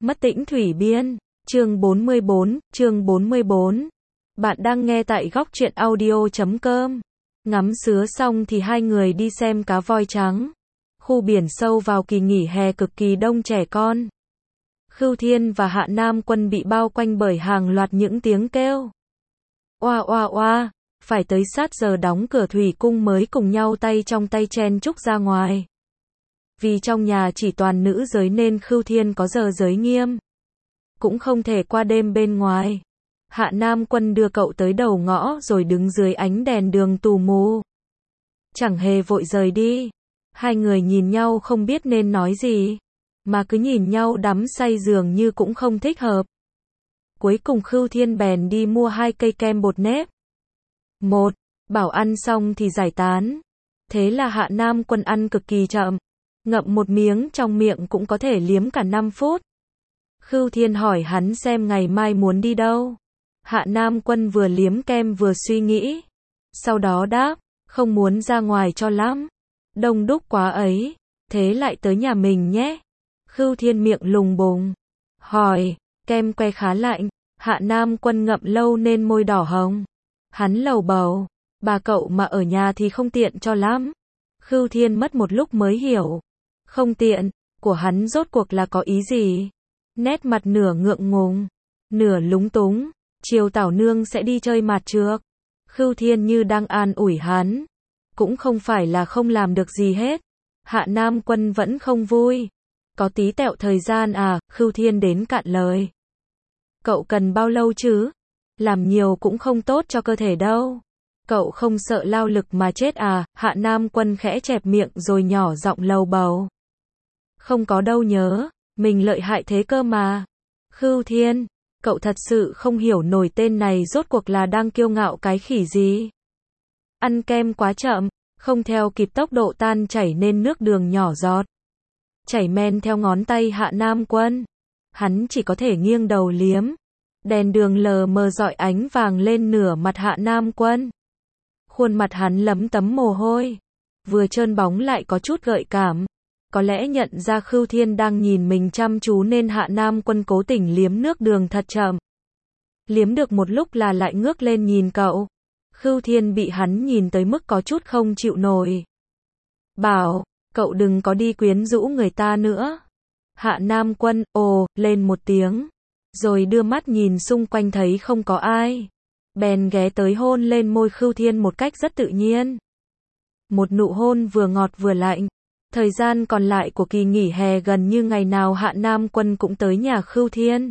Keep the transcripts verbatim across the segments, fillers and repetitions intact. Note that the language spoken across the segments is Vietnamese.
Mất tĩnh thủy biên, chương bốn mươi bốn, chương bốn mươi bốn. Bạn đang nghe tại góc truyện audio chấm com. Ngắm sứa xong thì hai người đi xem cá voi trắng. Khu biển sâu vào kỳ nghỉ hè cực kỳ đông trẻ con. Khưu Thiên và Hạ Nam Quân bị bao quanh bởi hàng loạt những tiếng kêu. Oa oa oa, phải tới sát giờ đóng cửa thủy cung mới cùng nhau tay trong tay chen chúc ra ngoài. Vì trong nhà chỉ toàn nữ giới nên Khưu Thiên có giờ giới nghiêm. Cũng không thể qua đêm bên ngoài. Hạ Nam Quân đưa cậu tới đầu ngõ rồi đứng dưới ánh đèn đường tù mù. Chẳng hề vội rời đi. Hai người nhìn nhau không biết nên nói gì. Mà cứ nhìn nhau đắm say dường như cũng không thích hợp. Cuối cùng Khưu Thiên bèn đi mua hai cây kem bột nếp. Một, bảo ăn xong thì giải tán. Thế là Hạ Nam Quân ăn cực kỳ chậm. Ngậm một miếng trong miệng cũng có thể liếm cả năm phút. Khưu Thiên hỏi hắn xem ngày mai muốn đi đâu. Hạ Nam Quân vừa liếm kem vừa suy nghĩ. Sau đó đáp, không muốn ra ngoài cho lắm. Đông đúc quá ấy. Thế lại tới nhà mình nhé. Khưu Thiên miệng lùng bùng. Hỏi, kem que khá lạnh. Hạ Nam Quân ngậm lâu nên môi đỏ hồng. Hắn lầu bầu. Bà cậu mà ở nhà thì không tiện cho lắm. Khưu Thiên mất một lúc mới hiểu. Không tiện, của hắn rốt cuộc là có ý gì? Nét mặt nửa ngượng ngùng, nửa lúng túng. Chiều Tảo Nương sẽ đi chơi mạt trược. Khưu Thiên như đang an ủi hắn. Cũng không phải là không làm được gì hết. Hạ Nam Quân vẫn không vui. Có tí tẹo thời gian à? Khưu Thiên đến cạn lời. Cậu cần bao lâu chứ? Làm nhiều cũng không tốt cho cơ thể đâu. Cậu không sợ lao lực mà chết à? Hạ Nam Quân khẽ chẹp miệng rồi nhỏ giọng lầu bầu. Không có đâu nhớ, mình lợi hại thế cơ mà. Khưu Thiên, cậu thật sự không hiểu nổi tên này rốt cuộc là đang kiêu ngạo cái khỉ gì. Ăn kem quá chậm, không theo kịp tốc độ tan chảy nên nước đường nhỏ giọt. Chảy men theo ngón tay Hạ Nam Quân. Hắn chỉ có thể nghiêng đầu liếm. Đèn đường lờ mờ rọi ánh vàng lên nửa mặt Hạ Nam Quân. Khuôn mặt hắn lấm tấm mồ hôi. Vừa trơn bóng lại có chút gợi cảm. Có lẽ nhận ra Khưu Thiên đang nhìn mình chăm chú nên Hạ Nam Quân cố tình liếm nước đường thật chậm. Liếm được một lúc là lại ngước lên nhìn cậu. Khưu Thiên bị hắn nhìn tới mức có chút không chịu nổi. Bảo, cậu đừng có đi quyến rũ người ta nữa. Hạ Nam Quân, ồ, lên một tiếng. Rồi đưa mắt nhìn xung quanh thấy không có ai. Bèn ghé tới hôn lên môi Khưu Thiên một cách rất tự nhiên. Một nụ hôn vừa ngọt vừa lạnh. Thời gian còn lại của kỳ nghỉ hè gần như ngày nào Hạ Nam Quân cũng tới nhà Khưu Thiên.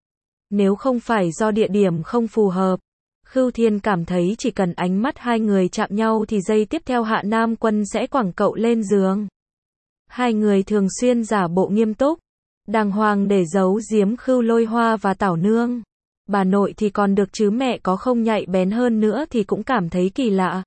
Nếu không phải do địa điểm không phù hợp, Khưu Thiên cảm thấy chỉ cần ánh mắt hai người chạm nhau thì giây tiếp theo Hạ Nam Quân sẽ quẳng cậu lên giường. Hai người thường xuyên giả bộ nghiêm túc, đàng hoàng để giấu giếm Khưu Lôi Hoa và Tảo Nương. Bà nội thì còn được chứ mẹ có không nhạy bén hơn nữa thì cũng cảm thấy kỳ lạ.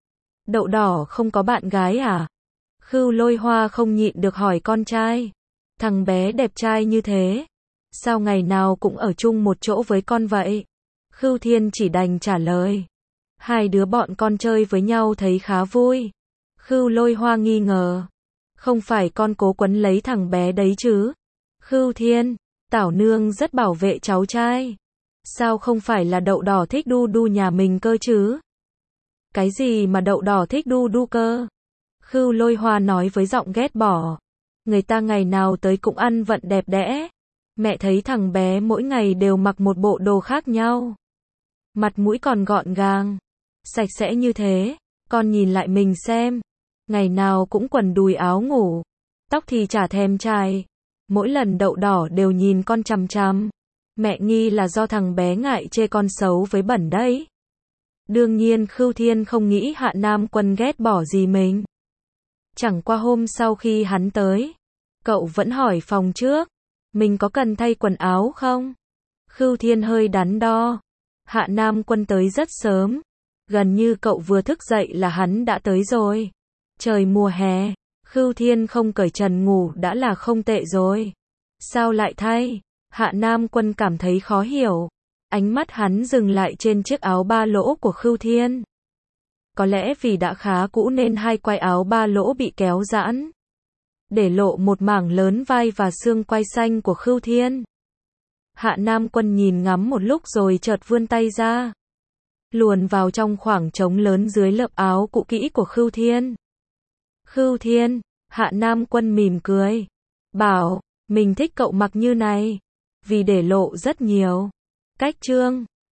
Đậu đỏ không có bạn gái à? Khưu Lôi Hoa không nhịn được hỏi con trai. Thằng bé đẹp trai như thế, sao ngày nào cũng ở chung một chỗ với con vậy? Khưu Thiên chỉ đành trả lời. Hai đứa bọn con chơi với nhau thấy khá vui. Khưu Lôi Hoa nghi ngờ. Không phải con cố quấn lấy thằng bé đấy chứ? Khưu Thiên, Tảo Nương rất bảo vệ cháu trai. Sao không phải là đậu đỏ thích đu đu nhà mình cơ chứ? Cái gì mà đậu đỏ thích đu đu cơ? Khưu Lôi Hoa nói với giọng ghét bỏ. Người ta ngày nào tới cũng ăn vận đẹp đẽ. Mẹ thấy thằng bé mỗi ngày đều mặc một bộ đồ khác nhau. Mặt mũi còn gọn gàng, sạch sẽ như thế. Con nhìn lại mình xem. Ngày nào cũng quần đùi áo ngủ. Tóc thì chả thèm chải. Mỗi lần đậu đỏ đều nhìn con chằm chằm. Mẹ nghi là do thằng bé ngại chê con xấu với bẩn đấy. Đương nhiên Khưu Thiên không nghĩ Hạ Nam Quân ghét bỏ gì mình. Chẳng qua hôm sau khi hắn tới, cậu vẫn hỏi phòng trước, mình có cần thay quần áo không? Khưu Thiên hơi đắn đo. Hạ Nam Quân tới rất sớm. Gần như cậu vừa thức dậy là hắn đã tới rồi. Trời mùa hè, Khưu Thiên không cởi trần ngủ đã là không tệ rồi. Sao lại thay? Hạ Nam Quân cảm thấy khó hiểu. Ánh mắt hắn dừng lại trên chiếc áo ba lỗ của Khưu Thiên. Có lẽ vì đã khá cũ nên hai quai áo ba lỗ bị kéo giãn. để lộ một mảng lớn vai và xương quai xanh của Khưu Thiên. Hạ Nam Quân nhìn ngắm một lúc rồi chợt vươn tay ra, luồn vào trong khoảng trống lớn dưới lớp áo cũ kỹ của Khưu Thiên. Khưu Thiên, Hạ Nam Quân mỉm cười, bảo, mình thích cậu mặc như này, vì để lộ rất nhiều. Cách trương.